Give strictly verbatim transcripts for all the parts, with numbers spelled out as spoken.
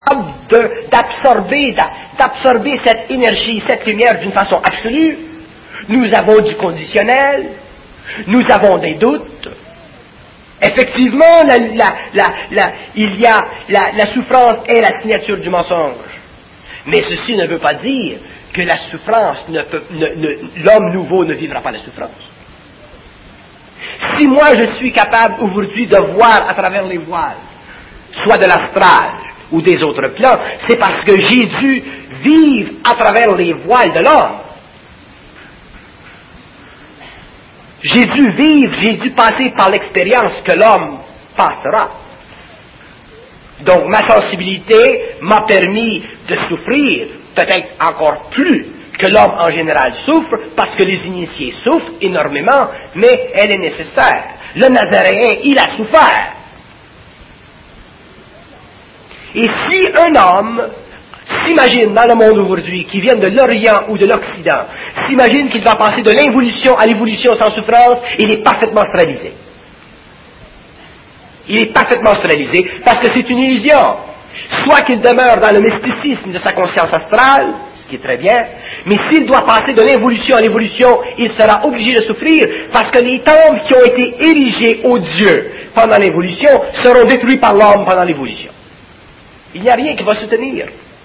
de, d'absorber, d'absorber cette énergie, cette lumière d'une façon absolue. Nous avons du conditionnel, nous avons des doutes. Effectivement, la, la, la, la, il y a la, la souffrance est la signature du mensonge. Mais ceci ne veut pas dire que la souffrance ne peut, ne, ne, l'homme nouveau ne vivra pas la souffrance. Si moi je suis capable aujourd'hui de voir à travers les voiles, soit de l'astral ou des autres plans, c'est parce que j'ai dû vivre à travers les voiles de l'homme. J'ai dû vivre, j'ai dû passer par l'expérience que l'homme passera. Donc ma sensibilité m'a permis de souffrir, peut-être encore plus que l'homme en général souffre, parce que les initiés souffrent énormément, mais elle est nécessaire. Le Nazaréen, il a souffert. Et si un homme s'imagine dans le monde aujourd'hui, qui vient de l'Orient ou de l'Occident, s'imagine qu'il va passer de l'involution à l'évolution sans souffrance, il est parfaitement réalisé. Il est parfaitement réalisé parce que c'est une illusion. Soit qu'il demeure dans le mysticisme de sa conscience astrale, ce qui est très bien, mais s'il doit passer de l'involution à l'évolution, il sera obligé de souffrir parce que les temples qui ont été érigés aux dieux pendant l'évolution seront détruits par l'homme pendant l'évolution. Il n'y a rien qui va se tenir.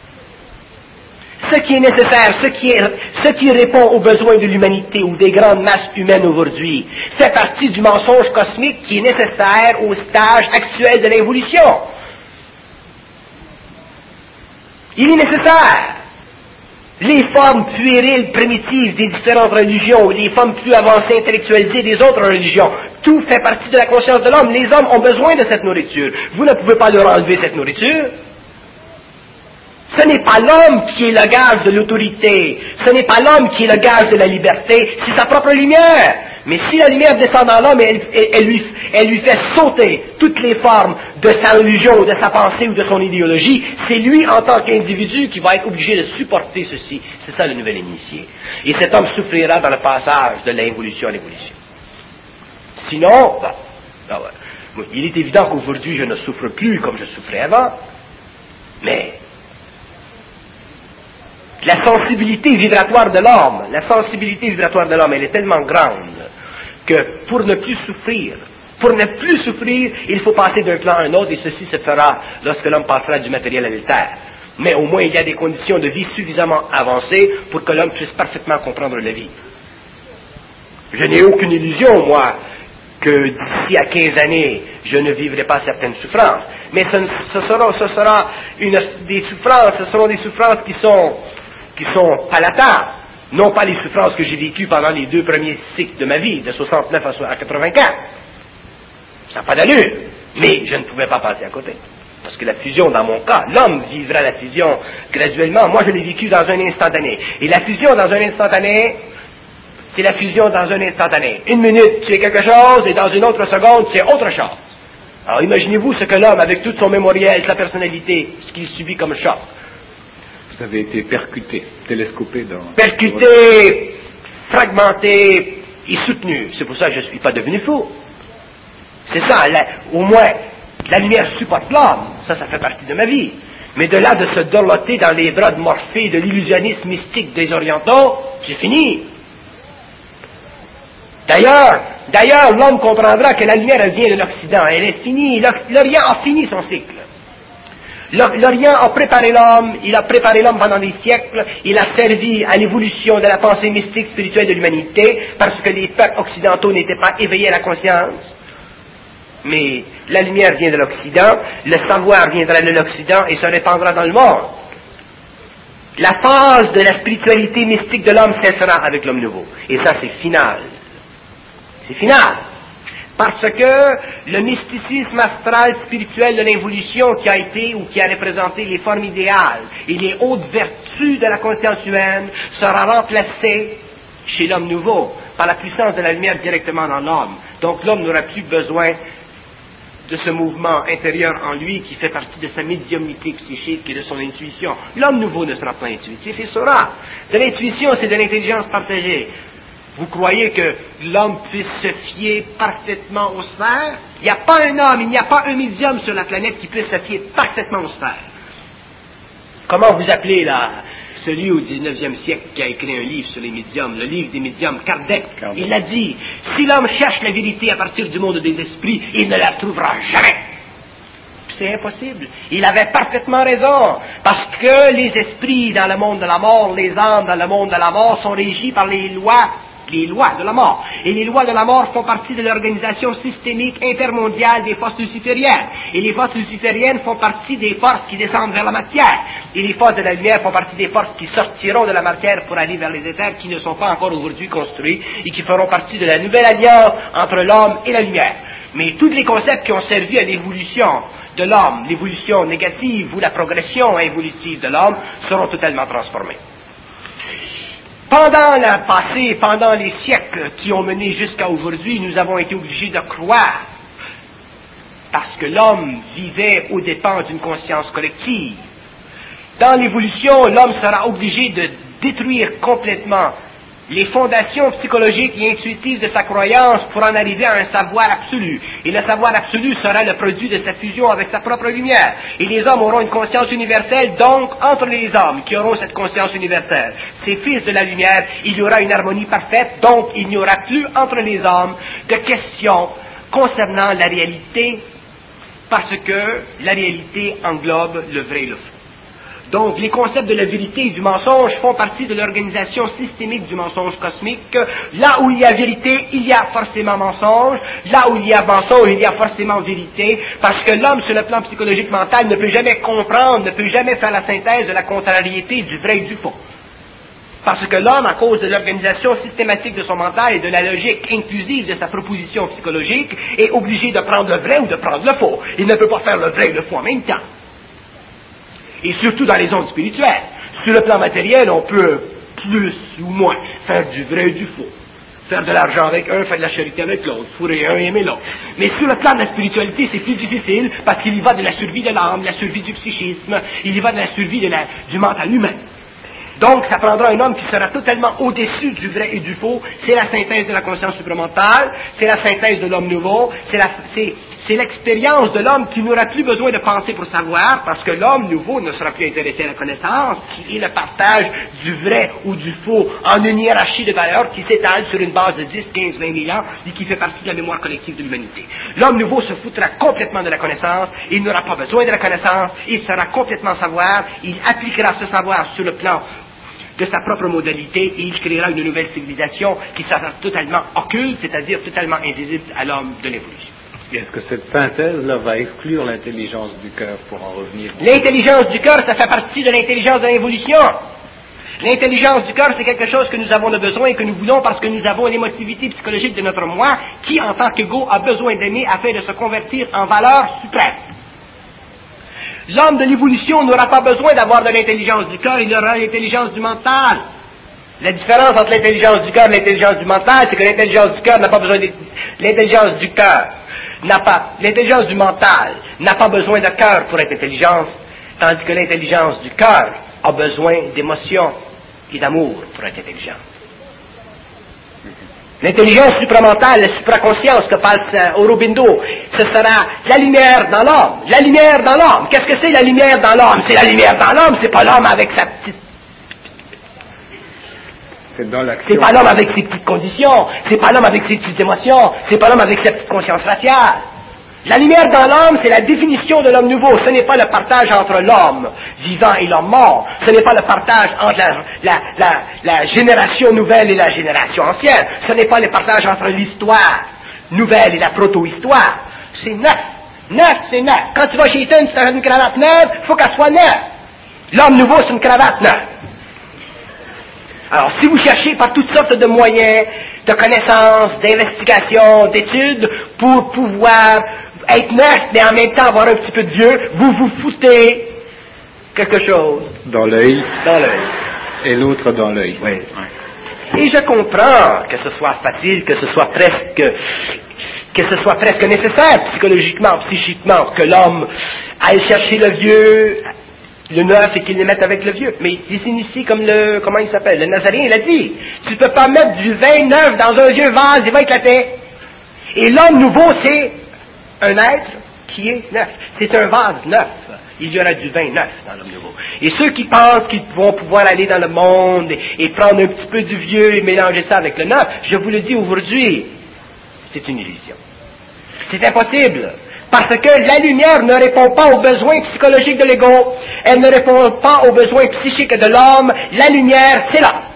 Ce qui est nécessaire, ce qui, est, ce qui répond aux besoins de l'humanité ou des grandes masses humaines aujourd'hui, fait partie du mensonge cosmique qui est nécessaire au stage actuel de l'évolution. Il est nécessaire. Les formes puériles, primitives des différentes religions, les formes plus avancées, intellectualisées des autres religions, tout fait partie de la conscience de l'homme. Les hommes ont besoin de cette nourriture. Vous ne pouvez pas leur enlever cette nourriture. Ce n'est pas l'homme qui est le gage de l'autorité, ce n'est pas l'homme qui est le gage de la liberté, c'est sa propre lumière. Mais si la lumière descend dans l'homme et elle, elle, elle, lui, elle lui fait sauter toutes les formes de sa religion, de sa pensée ou de son idéologie, c'est lui en tant qu'individu qui va être obligé de supporter ceci. C'est ça le nouvel initié. Et cet homme souffrira dans le passage de l'involution à l'évolution. Sinon, ben, ben ouais. Il est évident qu'aujourd'hui je ne souffre plus comme je souffrais avant, mais la sensibilité vibratoire de l'homme, la sensibilité vibratoire de l'homme, elle est tellement grande que pour ne plus souffrir, pour ne plus souffrir, il faut passer d'un plan à un autre et ceci se fera lorsque l'homme passera du matériel à l'altère. Mais au moins il y a des conditions de vie suffisamment avancées pour que l'homme puisse parfaitement comprendre la vie. Je n'ai aucune illusion, moi, que d'ici à quinze années, je ne vivrai pas certaines souffrances. Mais ce, ce sera, ce sera une, des souffrances, ce seront des souffrances qui sont qui sont palatables, non pas les souffrances que j'ai vécues pendant les deux premiers cycles de ma vie, de soixante-neuf à quatre-vingt-quatre. Ça n'a pas d'allure, mais je ne pouvais pas passer à côté. Parce que la fusion, dans mon cas, l'homme vivra la fusion graduellement. Moi, je l'ai vécu dans un instantané. Et la fusion dans un instantané, c'est la fusion dans un instantané. Une minute, c'est quelque chose, et dans une autre seconde, c'est autre chose. Alors, imaginez-vous ce que l'homme, avec tout son mémoriel, sa personnalité, ce qu'il subit comme choc. Vous avez été percuté, télescopé dans... Percuté, fragmenté et soutenu. C'est pour ça que je ne suis pas devenu fou. C'est ça, là, au moins, la lumière supporte l'homme. Ça, ça fait partie de ma vie. Mais de là de se dorloter dans les bras de Morphée, de l'illusionnisme mystique des Orientaux, c'est fini. D'ailleurs, d'ailleurs, l'homme comprendra que la lumière, elle vient de l'Occident. Elle est finie. L'Orient a fini son cycle. L'Orient a préparé l'homme, il a préparé l'homme pendant des siècles, il a servi à l'évolution de la pensée mystique spirituelle de l'humanité, parce que les peuples occidentaux n'étaient pas éveillés à la conscience. Mais la lumière vient de l'Occident, le savoir viendra de l'Occident et se répandra dans le monde. La phase de la spiritualité mystique de l'homme cessera avec l'homme nouveau. Et ça, c'est final. C'est final. Parce que le mysticisme astral spirituel de l'évolution qui a été ou qui a représenté les formes idéales et les hautes vertus de la conscience humaine sera remplacé chez l'homme nouveau par la puissance de la lumière directement dans l'homme. Donc l'homme n'aura plus besoin de ce mouvement intérieur en lui qui fait partie de sa médiumnité psychique et de son intuition. L'homme nouveau ne sera pas intuitif, il sera. De l'intuition, c'est de l'intelligence partagée. Vous croyez que l'homme puisse se fier parfaitement aux sphères? Il n'y a pas un homme, il n'y a pas un médium sur la planète qui puisse se fier parfaitement aux sphères. Comment vous appelez là, celui au dix-neuvième siècle qui a écrit un livre sur les médiums, le livre des médiums, Kardec, Kardec. Il a dit, si l'homme cherche la vérité à partir du monde des esprits, il ne la trouvera jamais. C'est impossible. Il avait parfaitement raison, parce que les esprits dans le monde de la mort, les âmes dans le monde de la mort sont régis par les lois, les lois de la mort. Et les lois de la mort font partie de l'organisation systémique intermondiale des forces lucifériennes. Et les forces lucifériennes font partie des forces qui descendent vers la matière. Et les forces de la lumière font partie des forces qui sortiront de la matière pour aller vers les éthers qui ne sont pas encore aujourd'hui construits et qui feront partie de la nouvelle alliance entre l'homme et la lumière. Mais tous les concepts qui ont servi à l'évolution de l'homme, l'évolution négative ou la progression évolutive de l'homme, seront totalement transformés. Pendant le passé, pendant les siècles qui ont mené jusqu'à aujourd'hui, nous avons été obligés de croire, parce que l'homme vivait aux dépens d'une conscience collective. Dans l'évolution, l'homme sera obligé de détruire complètement les fondations psychologiques et intuitives de sa croyance pour en arriver à un savoir absolu. Et le savoir absolu sera le produit de sa fusion avec sa propre lumière. Et les hommes auront une conscience universelle, donc entre les hommes qui auront cette conscience universelle, ces fils de la lumière, il y aura une harmonie parfaite, donc il n'y aura plus entre les hommes de questions concernant la réalité, parce que la réalité englobe le vrai et le faux. Donc, les concepts de la vérité et du mensonge font partie de l'organisation systémique du mensonge cosmique. Là où il y a vérité, il y a forcément mensonge. Là où il y a mensonge, il y a forcément vérité. Parce que l'homme, sur le plan psychologique mental, ne peut jamais comprendre, ne peut jamais faire la synthèse de la contrariété du vrai et du faux. Parce que l'homme, à cause de l'organisation systématique de son mental et de la logique inclusive de sa proposition psychologique, est obligé de prendre le vrai ou de prendre le faux. Il ne peut pas faire le vrai et le faux en même temps. Et surtout dans les ondes spirituelles. Sur le plan matériel, on peut plus ou moins faire du vrai et du faux. Faire de l'argent avec un, faire de la charité avec l'autre, fourrer un et aimer l'autre. Mais sur le plan de la spiritualité, c'est plus difficile parce qu'il y va de la survie de l'âme, de la survie du psychisme, il y va de la survie de la, du mental humain. Donc, ça prendra un homme qui sera totalement au-dessus du vrai et du faux. C'est la synthèse de la conscience supramentale, c'est la synthèse de l'homme nouveau, c'est, la, c'est, c'est l'expérience de l'homme qui n'aura plus besoin de penser pour savoir, parce que l'homme nouveau ne sera plus intéressé à la connaissance, qui est le partage du vrai ou du faux en une hiérarchie de valeurs qui s'étale sur une base de dix, quinze, vingt mille ans et qui fait partie de la mémoire collective de l'humanité. L'homme nouveau se foutra complètement de la connaissance, il n'aura pas besoin de la connaissance, il sera complètement savoir, il appliquera ce savoir sur le plan de sa propre modalité, et il créera une nouvelle civilisation qui sera totalement occulte, c'est-à-dire totalement invisible à l'homme de l'évolution. Est-ce que cette synthèse-là va exclure l'intelligence du cœur pour en revenir? L'intelligence du cœur, ça fait partie de l'intelligence de l'évolution. L'intelligence du cœur, c'est quelque chose que nous avons de besoin et que nous voulons parce que nous avons l'émotivité psychologique de notre moi qui, en tant qu'ego, a besoin d'aimer afin de se convertir en valeur suprême. L'homme de l'évolution n'aura pas besoin d'avoir de l'intelligence du cœur, il aura l'intelligence du mental. La différence entre l'intelligence du cœur et l'intelligence du mental, c'est que l'intelligence du cœur n'a pas besoin de... L'intelligence du cœur n'a pas... L'intelligence du mental n'a pas besoin de cœur pour être intelligence, tandis que l'intelligence du cœur a besoin d'émotion et d'amour pour être intelligente. L'intelligence supramentale, la supraconscience que parle Aurobindo, ce sera la lumière dans l'homme. La lumière dans l'homme. Qu'est-ce que c'est la lumière dans l'homme? C'est la lumière dans l'homme, c'est pas l'homme avec sa petite... C'est dans l'action. C'est pas l'homme avec ses petites conditions, c'est pas l'homme avec ses petites émotions, c'est pas l'homme avec sa petite conscience raciale. La lumière dans l'homme, c'est la définition de l'homme nouveau. Ce n'est pas le partage entre l'homme vivant et l'homme mort. Ce n'est pas le partage entre la, la, la, la génération nouvelle et la génération ancienne. Ce n'est pas le partage entre l'histoire nouvelle et la proto-histoire. C'est neuf. Neuf, c'est neuf. Quand tu vas chez Eaton, tu as une cravate neuve, il faut qu'elle soit neuve. L'homme nouveau, c'est une cravate neuve. Alors, si vous cherchez par toutes sortes de moyens, de connaissances, d'investigations, d'études, pour pouvoir être neuf, mais en même temps avoir un petit peu de vieux, vous vous foutez quelque chose. Dans l'œil. Dans l'œil. Et l'autre dans l'œil. Oui. Ouais. Et je comprends que ce soit facile, que ce soit presque, que ce soit presque nécessaire, psychologiquement, psychiquement, que l'homme aille chercher le vieux, le neuf, et qu'il le mette avec le vieux. Mais il s'initie comme le, comment il s'appelle, le Nazaréen, il a dit, tu ne peux pas mettre du vin neuf dans un vieux vase, il va éclater. Et l'homme nouveau, c'est un être qui est neuf. C'est un vase neuf. Il y aura du vin neuf dans l'homme nouveau. Et ceux qui pensent qu'ils vont pouvoir aller dans le monde et, et prendre un petit peu du vieux et mélanger ça avec le neuf, je vous le dis aujourd'hui, c'est une illusion. C'est impossible. Parce que la lumière ne répond pas aux besoins psychologiques de l'ego. Elle ne répond pas aux besoins psychiques de l'homme. La lumière, c'est là.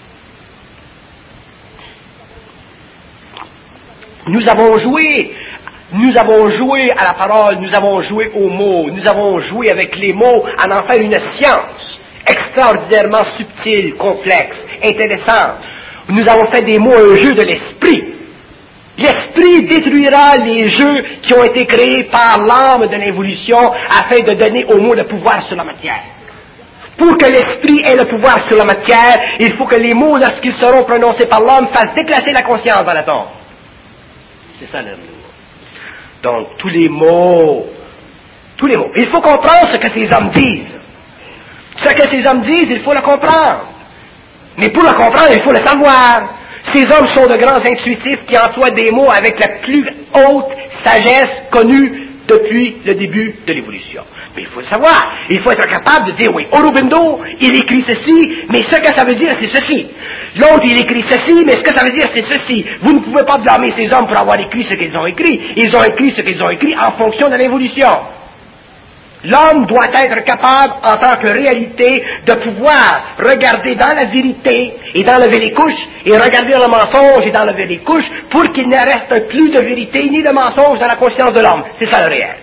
Nous avons joué, nous avons joué à la parole, nous avons joué aux mots, nous avons joué avec les mots à en faire une science extraordinairement subtile, complexe, intéressante. Nous avons fait des mots un jeu de l'esprit. L'esprit détruira les jeux qui ont été créés par l'âme de l'évolution afin de donner aux mots le pouvoir sur la matière. Pour que l'esprit ait le pouvoir sur la matière, il faut que les mots, lorsqu'ils seront prononcés par l'homme, fassent déclasser la conscience dans la tombe. C'est ça le mot. Donc, tous les mots, tous les mots. Il faut comprendre ce que ces hommes disent. Ce que ces hommes disent, il faut le comprendre. Mais pour le comprendre, il faut le savoir. Ces hommes sont de grands intuitifs qui emploient des mots avec la plus haute sagesse connue depuis le début de l'évolution. Mais il faut le savoir. Il faut être capable de dire, oui, Aurobindo, il écrit ceci, mais ce que ça veut dire, c'est ceci. L'autre, il écrit ceci, mais ce que ça veut dire, c'est ceci. Vous ne pouvez pas blâmer ces hommes pour avoir écrit ce qu'ils ont écrit. Ils ont écrit ce qu'ils ont écrit en fonction de l'évolution. L'homme doit être capable, en tant que réalité, de pouvoir regarder dans la vérité et d'enlever les couches, et regarder dans le mensonge et d'enlever les couches, pour qu'il ne reste plus de vérité ni de mensonge dans la conscience de l'homme. C'est ça le réel.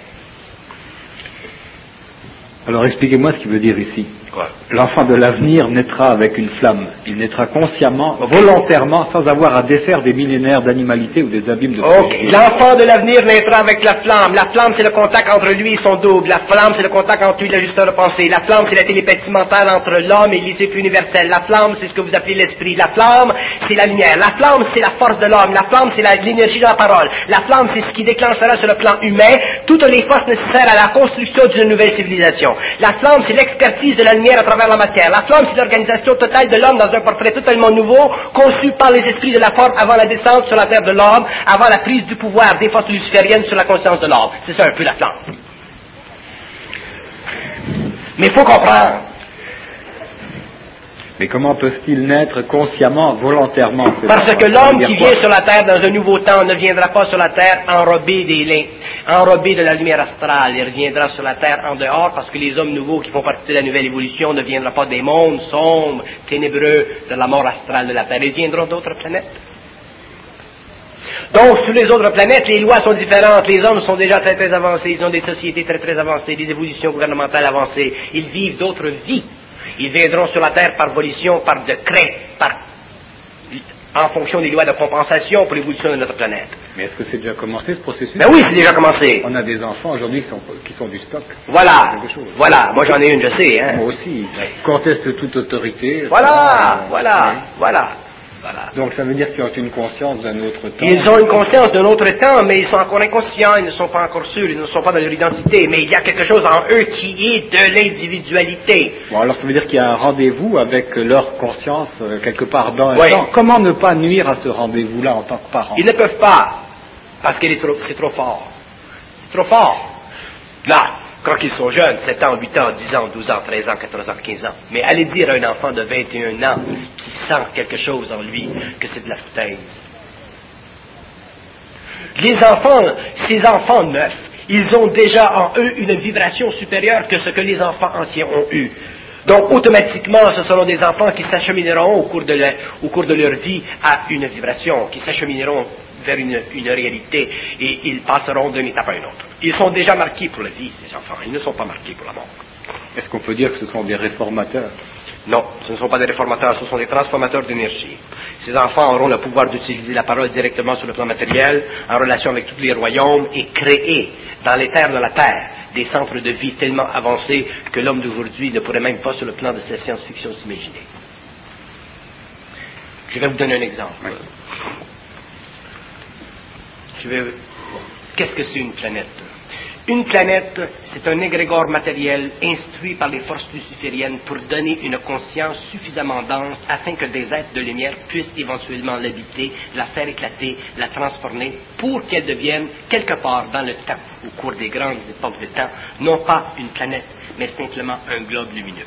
Alors expliquez-moi ce qu'il veut dire ici. Quoi? L'enfant de l'avenir naîtra avec une flamme. Il naîtra consciemment, volontairement, sans avoir à défaire des millénaires d'animalité ou des abîmes de Ok. L'enfant de l'avenir naîtra avec la flamme. La flamme, c'est le contact entre lui et son double. La flamme, c'est le contact entre lui et l'ajusteur de pensée. La flamme, c'est la télépathie mentale entre l'homme et l'issue universelle. La flamme, c'est ce que vous appelez l'esprit. La flamme, c'est la lumière. La flamme, c'est la force de l'homme. La flamme, c'est la, l'énergie de la parole. La flamme, c'est ce qui déclenchera sur le plan humain toutes les forces nécessaires à la construction d'une nouvelle civilisation. La flamme, c'est l'expertise de la lumière à travers la matière. La flamme, c'est l'organisation totale de l'homme dans un portrait totalement nouveau, conçu par les esprits de la forme avant la descente sur la terre de l'homme, avant la prise du pouvoir des forces lucifériennes sur la conscience de l'homme. C'est ça un peu la flamme. Mais il faut comprendre. Mais comment peuvent-ils naître consciemment, volontairement? Parce que l'homme qui vient sur la terre dans un nouveau temps ne viendra pas sur la terre enrobé des liens, enrobé de la lumière astrale. Il reviendra sur la terre en dehors parce que les hommes nouveaux qui font partie de la nouvelle évolution ne viendront pas des mondes sombres, ténébreux de la mort astrale de la terre. Ils viendront d'autres planètes. Donc, sur les autres planètes, les lois sont différentes. Les hommes sont déjà très très avancés. Ils ont des sociétés très très avancées, des évolutions gouvernementales avancées. Ils vivent d'autres vies. Ils viendront sur la Terre par volition, par décret, par, en fonction des lois de compensation pour l'évolution de notre planète. Mais est-ce que c'est déjà commencé ce processus? Ben oui, c'est déjà commencé. On a des enfants aujourd'hui qui sont, qui sont du stock. Voilà, voilà. Moi j'en ai une, je sais. Hein. Moi aussi. Conteste toute autorité. Voilà, voilà, oui. voilà. Voilà. Donc ça veut dire qu'ils ont une conscience d'un autre temps. Ils ont une conscience d'un autre temps, mais ils sont encore inconscients, ils ne sont pas encore sûrs, ils ne sont pas dans leur identité, mais il y a quelque chose en eux qui est de l'individualité. Bon, alors ça veut dire qu'il y a un rendez-vous avec leur conscience euh, quelque part dans un oui. temps. Comment ne pas nuire à ce rendez-vous-là en tant que parent? Ils ne peuvent pas, parce que c'est trop, c'est trop fort. C'est trop fort. Là, quand ils sont jeunes, sept ans, huit ans, dix ans, douze ans, treize ans, quatorze ans, quinze ans. Mais allez dire à un enfant de vingt et un ans qui sent quelque chose en lui que c'est de la foutaise. Les enfants, ces enfants neufs, ils ont déjà en eux une vibration supérieure que ce que les enfants anciens ont eu. Donc, automatiquement, ce seront des enfants qui s'achemineront au cours de, la, au cours de leur vie à une vibration, qui s'achemineront vers une, une réalité, et ils passeront d'une étape à une autre. Ils sont déjà marqués pour la vie, ces enfants. Ils ne sont pas marqués pour la mort. Est-ce qu'on peut dire que ce sont des réformateurs? Non, ce ne sont pas des réformateurs, ce sont des transformateurs d'énergie. Ces enfants auront le pouvoir d'utiliser la parole directement sur le plan matériel, en relation avec tous les royaumes, et créer dans les terres de la terre des centres de vie tellement avancés que l'homme d'aujourd'hui ne pourrait même pas, sur le plan de sa science-fiction, s'imaginer. Je vais vous donner un exemple. Oui. Je vais... Qu'est-ce que c'est une planète? Une planète, c'est un égrégore matériel instruit par les forces lucifériennes pour donner une conscience suffisamment dense afin que des êtres de lumière puissent éventuellement l'habiter, la faire éclater, la transformer, pour qu'elle devienne quelque part dans le temps, au cours des grandes époques de temps, non pas une planète, mais simplement un globe lumineux.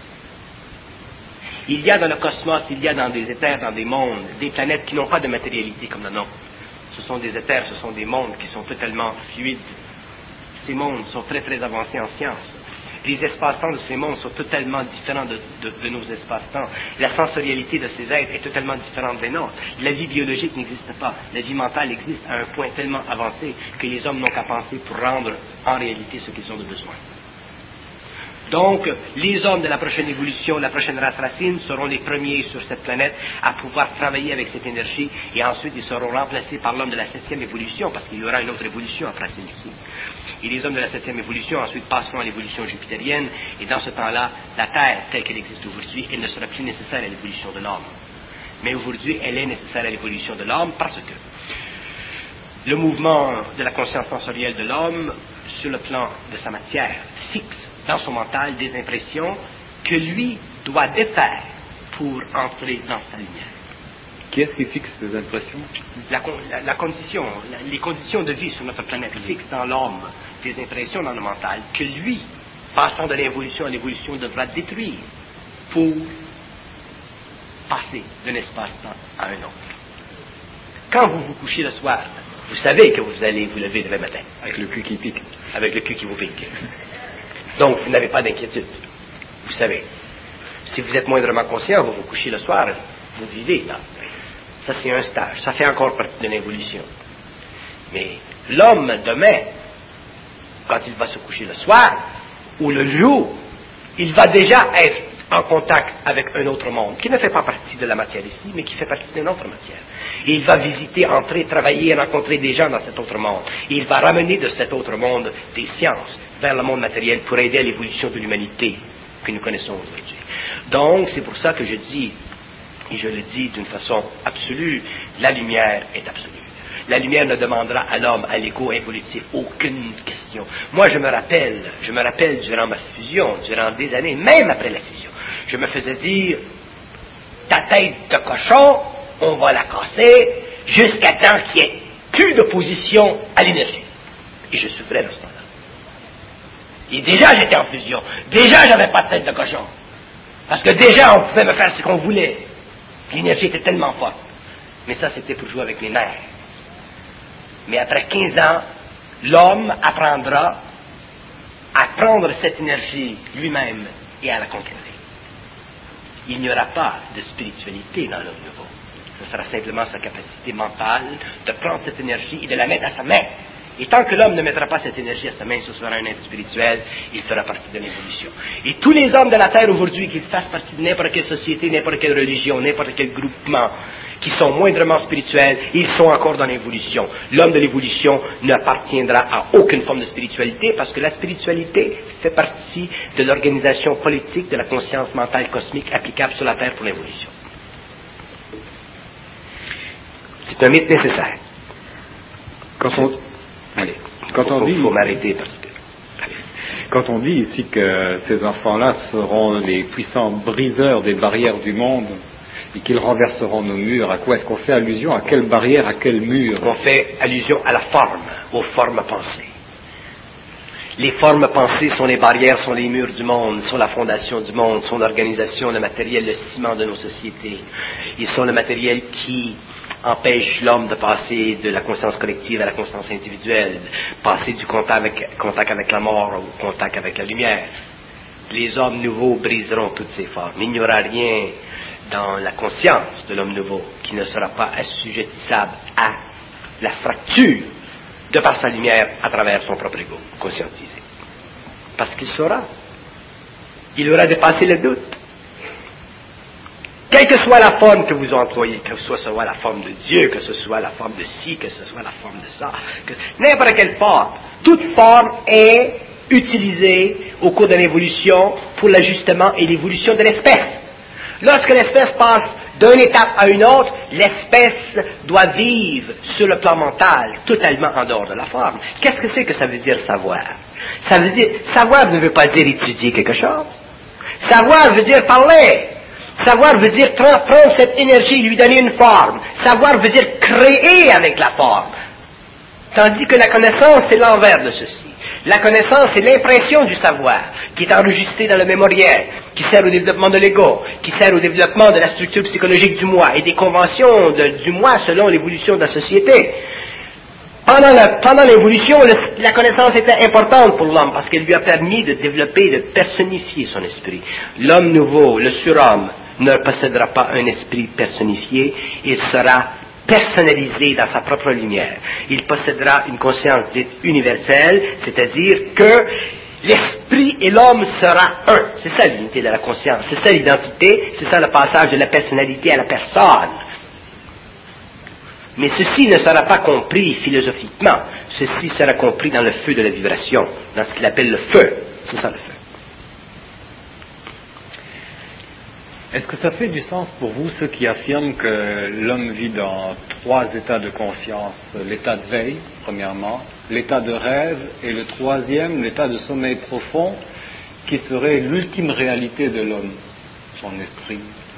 Il y a dans le cosmos, il y a dans des éthers, dans des mondes, des planètes qui n'ont pas de matérialité comme la nôtre. Ce sont des éthers, ce sont des mondes qui sont totalement fluides. Ces mondes sont très très avancés en science. Les espaces-temps de ces mondes sont totalement différents de, de, de nos espaces-temps. La sensorialité de ces êtres est totalement différente des nôtres. La vie biologique n'existe pas. La vie mentale existe à un point tellement avancé que les hommes n'ont qu'à penser pour rendre en réalité ce qu'ils ont de besoin. Donc, les hommes de la prochaine évolution, la prochaine race racine, seront les premiers sur cette planète à pouvoir travailler avec cette énergie, et ensuite ils seront remplacés par l'homme de la septième évolution, parce qu'il y aura une autre évolution après celle-ci. Et les hommes de la septième évolution ensuite passeront à l'évolution jupitérienne, et dans ce temps-là, la Terre, telle qu'elle existe aujourd'hui, elle ne sera plus nécessaire à l'évolution de l'homme. Mais aujourd'hui, elle est nécessaire à l'évolution de l'homme parce que le mouvement de la conscience sensorielle de l'homme, sur le plan de sa matière, fixe dans son mental des impressions que lui doit défaire pour entrer dans sa lumière. Qui est-ce qui fixe ces impressions? La, la, la condition, la, les conditions de vie sur notre planète fixent dans l'homme des impressions dans le mental que lui, passant de l'évolution à l'évolution, devra détruire pour passer d'un espace-temps à un autre. Quand vous vous couchez le soir, vous savez que vous allez vous lever demain matin. Avec le cul qui pique. Avec le cul qui vous pique. Donc, vous n'avez pas d'inquiétude. Vous savez. Si vous êtes moindrement conscient, vous vous couchez le soir, vous vivez là. Ça, c'est un stage. Ça fait encore partie de l'évolution. Mais l'homme, demain, quand il va se coucher le soir, ou le jour, il va déjà être en contact avec un autre monde, qui ne fait pas partie de la matière ici, mais qui fait partie d'une autre matière. Et il va visiter, entrer, travailler, rencontrer des gens dans cet autre monde. Et il va ramener de cet autre monde des sciences vers le monde matériel pour aider à l'évolution de l'humanité que nous connaissons aujourd'hui. Donc, c'est pour ça que je dis, et je le dis d'une façon absolue, la lumière est absolue. La lumière ne demandera à l'homme, à l'ego involutif, aucune question. Moi, je me rappelle, je me rappelle durant ma fusion, durant des années, même après la fusion, je me faisais dire, ta tête de cochon, on va la casser jusqu'à temps qu'il n'y ait plus d'opposition à l'énergie. Et je souffrais dans ce temps-là. Et déjà, j'étais en fusion. Déjà, j'avais pas de tête de cochon. Parce que déjà, on pouvait me faire ce qu'on voulait. L'énergie était tellement forte. Mais ça, c'était pour jouer avec les nerfs. Mais après quinze ans, l'homme apprendra à prendre cette énergie lui-même et à la conquérir. Il n'y aura pas de spiritualité dans l'homme nouveau. Ce sera simplement sa capacité mentale de prendre cette énergie et de la mettre à sa main. Et tant que l'homme ne mettra pas cette énergie à sa main, ce sera un être spirituel, il fera partie de l'évolution. Et tous les hommes de la Terre aujourd'hui, qu'ils fassent partie de n'importe quelle société, n'importe quelle religion, n'importe quel groupement, qui sont moindrement spirituels, ils sont encore dans l'évolution. L'homme de l'évolution n'appartiendra à aucune forme de spiritualité, parce que la spiritualité fait partie de l'organisation politique de la conscience mentale cosmique applicable sur la Terre pour l'évolution. C'est un mythe nécessaire. Quand on... Allez, quand on faut, dit, faut m'arrêter parce que. Allez. Quand on dit ici que ces enfants-là seront les puissants briseurs des barrières du monde et qu'ils renverseront nos murs, à quoi est-ce qu'on fait allusion? À quelle barrière, à quel mur? On fait allusion à la forme, aux formes pensées. Les formes pensées sont les barrières, sont les murs du monde, sont la fondation du monde, sont l'organisation, le matériel, le ciment de nos sociétés. Ils sont le matériel qui empêche l'homme de passer de la conscience collective à la conscience individuelle, passer du contact avec, contact avec la mort au contact avec la lumière. Les hommes nouveaux briseront toutes ces formes. Il n'y aura rien dans la conscience de l'homme nouveau qui ne sera pas assujettissable à la fracture de par sa lumière à travers son propre ego conscientisé. Parce qu'il saura. Il aura dépassé le doute. Quelle que soit la forme que vous employez, que ce soit la forme de Dieu, que ce soit la forme de ci, que ce soit la forme de ça, que, n'importe quelle forme, toute forme est utilisée au cours de l'évolution pour l'ajustement et l'évolution de l'espèce. Lorsque l'espèce passe d'une étape à une autre, l'espèce doit vivre sur le plan mental, totalement en dehors de la forme. Qu'est-ce que c'est que ça veut dire savoir? Ça veut dire, savoir ne veut pas dire étudier quelque chose. Savoir veut dire parler. Savoir veut dire prendre cette énergie et lui donner une forme. Savoir veut dire créer avec la forme. Tandis que la connaissance, c'est l'envers de ceci. La connaissance, c'est l'impression du savoir, qui est enregistrée dans le mémoriel, qui sert au développement de l'ego, qui sert au développement de la structure psychologique du moi et des conventions de, du moi selon l'évolution de la société. Pendant, la, pendant l'évolution, le, la connaissance était importante pour l'homme parce qu'elle lui a permis de développer, de personnifier son esprit. L'homme nouveau, le surhomme, ne possédera pas un esprit personnifié, il sera personnalisé dans sa propre lumière. Il possédera une conscience dite universelle, c'est-à-dire que l'esprit et l'homme sera un. C'est ça l'unité de la conscience, c'est ça l'identité, c'est ça le passage de la personnalité à la personne. Mais ceci ne sera pas compris philosophiquement, ceci sera compris dans le feu de la vibration, dans ce qu'il appelle le feu. C'est ça le feu. Est-ce que ça fait du sens pour vous, ceux qui affirment que l'homme vit dans trois états de conscience? L'état de veille, premièrement, l'état de rêve, et le troisième, l'état de sommeil profond, qui serait l'ultime réalité de l'homme, son esprit.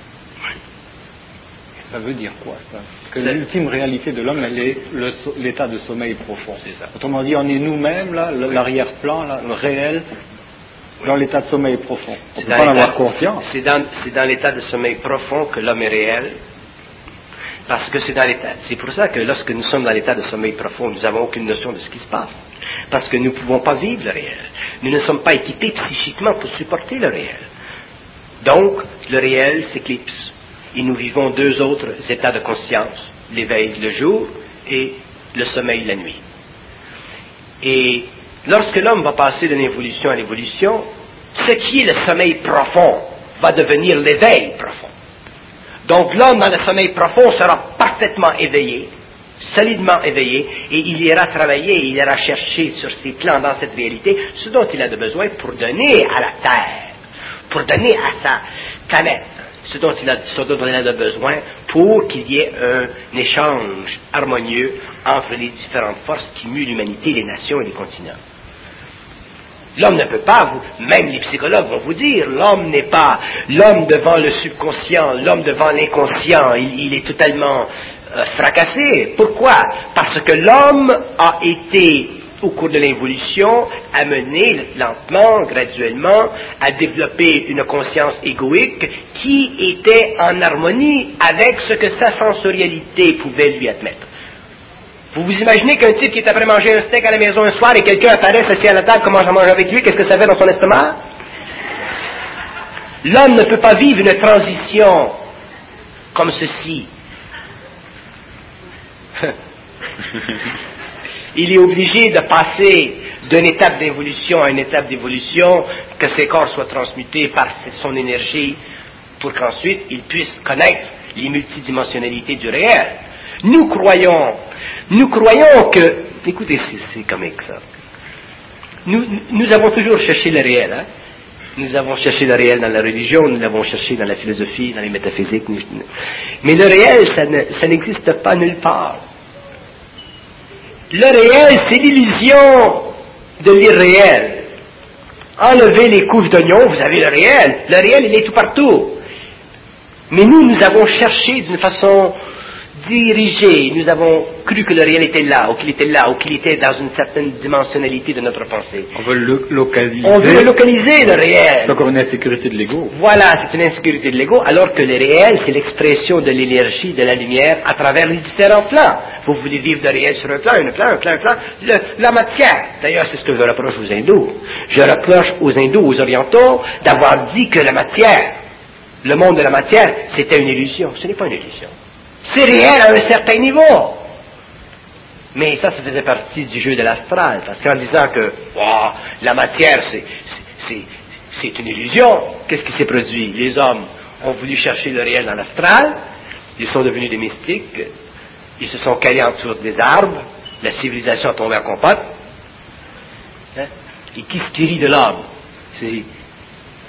Ça veut dire quoi, ça? Que l'ultime réalité de l'homme, elle est le, l'état de sommeil profond. C'est ça. Autrement dit, on est nous-mêmes, là, l'arrière-plan, là, le réel, dans l'état de sommeil profond. On ne peut pas en avoir conscience. C'est dans, c'est dans l'état de sommeil profond que l'homme est réel. Parce que c'est dans l'état. C'est pour ça que lorsque nous sommes dans l'état de sommeil profond, nous n'avons aucune notion de ce qui se passe. Parce que nous ne pouvons pas vivre le réel. Nous ne sommes pas équipés psychiquement pour supporter le réel. Donc, le réel s'éclipse. Et nous vivons deux autres états de conscience, l'éveil le jour et le sommeil la nuit. Et lorsque l'homme va passer d'une évolution à l'évolution, ce qui est le sommeil profond va devenir l'éveil profond. Donc l'homme dans le sommeil profond sera parfaitement éveillé, solidement éveillé, et il ira travailler, il ira chercher sur ses plans dans cette réalité ce dont il a de besoin pour donner à la terre, pour donner à sa planète ce dont il a, ce dont il a de besoin pour qu'il y ait un échange harmonieux entre les différentes forces qui muent l'humanité, les nations et les continents. L'homme ne peut pas, vous, même les psychologues vont vous dire, l'homme n'est pas l'homme devant le subconscient, l'homme devant l'inconscient, il, il est totalement euh, fracassé. Pourquoi? Parce que l'homme a été, au cours de l'évolution, amené lentement, graduellement, à développer une conscience égoïque qui était en harmonie avec ce que sa sensorialité pouvait lui admettre. Vous vous imaginez qu'un type qui est après manger un steak à la maison un soir et quelqu'un apparaît assis à la table, commence à manger avec lui, qu'est-ce que ça fait dans son estomac? L'homme ne peut pas vivre une transition comme ceci. Il est obligé de passer d'une étape d'évolution à une étape d'évolution, que ses corps soient transmutés par son énergie, pour qu'ensuite il puisse connaître les multidimensionnalités du réel. Nous croyons, nous croyons que, écoutez, c'est, c'est comique ça. Nous, nous avons toujours cherché le réel, hein? Nous avons cherché le réel dans la religion, nous l'avons cherché dans la philosophie, dans les métaphysiques. Mais le réel, ça, ne, ça n'existe pas nulle part. Le réel, c'est l'illusion de l'irréel. Enlevez les couches d'oignon, vous avez le réel. Le réel, il est tout partout. Mais nous, nous avons cherché d'une façon dirigée. Nous avons cru que le réel était là, ou qu'il était là, ou qu'il était dans une certaine dimensionnalité de notre pensée. On veut le localiser. On veut localiser le réel. C'est encore une insécurité de l'ego. Voilà, c'est une insécurité de l'ego, alors que le réel, c'est l'expression de l'énergie, de la lumière, à travers les différents plans. Vous voulez vivre le réel sur un plan, un plan, un plan, un plan, le, la matière. D'ailleurs, c'est ce que je reproche aux hindous. Je reproche aux hindous, aux orientaux, d'avoir dit que la matière, le monde de la matière, c'était une illusion. Ce n'est pas une illusion. C'est réel à un certain niveau. Mais ça, ça faisait partie du jeu de l'astral. Parce qu'en disant que wow, la matière, c'est, c'est, c'est une illusion, qu'est-ce qui s'est produit? Les hommes ont voulu chercher le réel dans l'astral, ils sont devenus des mystiques, ils se sont calés autour des arbres, la civilisation a tombé en compote. Hein? Et qui se rit de l'homme? C'est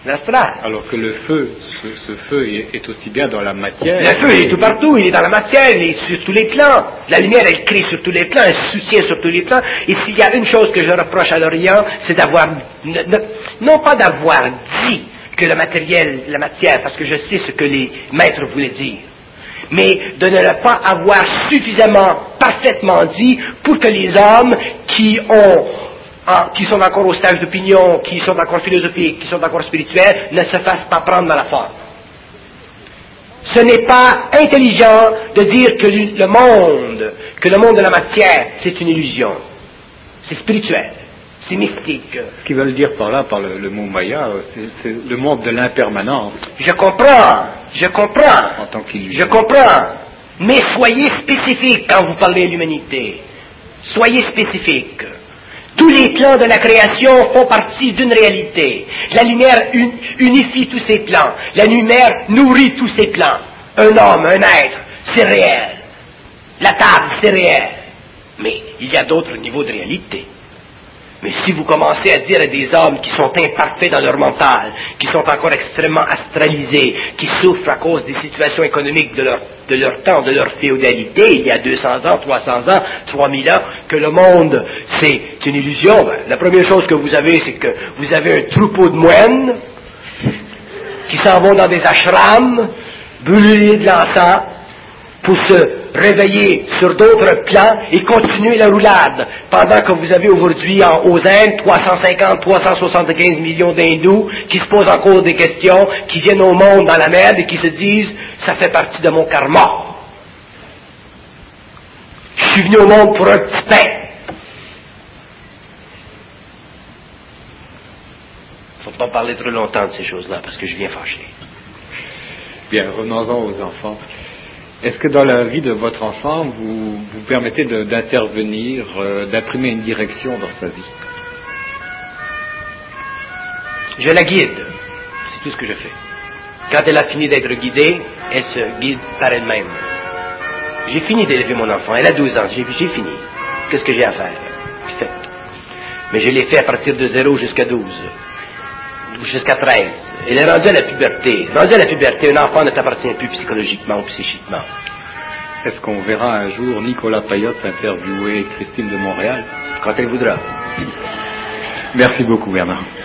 l'astral. Alors que le feu, ce, ce feu est, est aussi bien dans la matière. Le feu, il est tout partout, il est dans la matière, il est sur tous les plans. La lumière, elle crée sur tous les plans, elle soutient sur tous les plans. Et s'il y a une chose que je reproche à l'Orient, c'est d'avoir, ne, ne, non pas d'avoir dit que le matériel, la matière, parce que je sais ce que les maîtres voulaient dire, mais de ne pas avoir suffisamment, parfaitement dit pour que les hommes qui ont Ah, qui sont encore au stage d'opinion, qui sont encore philosophiques, qui sont encore spirituels, ne se fassent pas prendre dans la forme. Ce n'est pas intelligent de dire que le monde, que le monde de la matière, c'est une illusion. C'est spirituel, c'est mystique. Ce qu'ils veulent dire par là, par le, le mot Maya, c'est, c'est le monde de l'impermanence. Je comprends, je comprends, en tant qu'illusion. Je comprends, mais soyez spécifiques quand vous parlez de l'humanité. Soyez spécifiques. Tous les plans de la création font partie d'une réalité. La lumière un, unifie tous ces plans. La lumière nourrit tous ces plans. Un homme, un être, c'est réel. La table, c'est réel. Mais il y a d'autres niveaux de réalité. Mais si vous commencez à dire à des hommes qui sont imparfaits dans leur mental, qui sont encore extrêmement astralisés, qui souffrent à cause des situations économiques de leur, de leur temps, de leur féodalité, il y a deux cents ans, trois cents ans, trois mille ans, que le monde, c'est une illusion, ben, la première chose que vous avez, c'est que vous avez un troupeau de moines qui s'en vont dans des ashrams, brûler de l'encens, pour se réveiller sur d'autres plans et continuer la roulade, pendant que vous avez aujourd'hui en, aux Indes trois cent cinquante, trois cent soixante-quinze millions d'hindous qui se posent encore des questions, qui viennent au monde dans la merde et qui se disent « ça fait partie de mon karma. Je suis venu au monde pour un petit pain. » Il ne faut pas parler trop longtemps de ces choses-là parce que je viens fâcher. Bien, revenons-en aux enfants. Est-ce que dans la vie de votre enfant, vous vous permettez de, d'intervenir, euh, d'imprimer une direction dans sa vie? Je la guide. C'est tout ce que je fais. Quand elle a fini d'être guidée, elle se guide par elle-même. J'ai fini d'élever mon enfant. Elle a douze ans. J'ai, j'ai fini. Qu'est-ce que j'ai à faire? J'ai fait. Mais je l'ai fait à partir de zéro jusqu'à douze. Jusqu'à treize. Elle est rendue à la puberté. Rendue à la puberté, un enfant ne t'appartient plus psychologiquement ou psychiquement. Est-ce qu'on verra un jour Nicolas Payotte interviewer Christine de Montréal? Quand elle voudra. Merci beaucoup, Bernard.